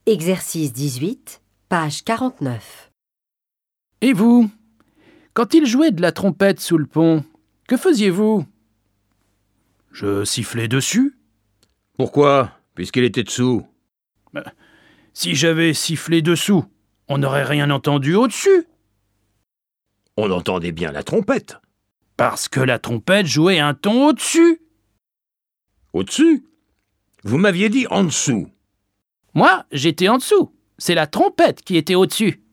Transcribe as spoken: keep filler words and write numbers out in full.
Exercice dix-huit, page quarante-neuf. Et vous, quand il jouait de la trompette sous le pont, que faisiez-vous? Je sifflais dessus. Pourquoi, puisqu'il était dessous? Ben, si j'avais sifflé dessous, on n'aurait rien entendu au-dessus. On entendait bien la trompette. Parce que la trompette jouait un ton au-dessus. Au-dessus? Vous m'aviez dit en dessous. Moi, j'étais en dessous. C'est la trompette qui était au-dessus.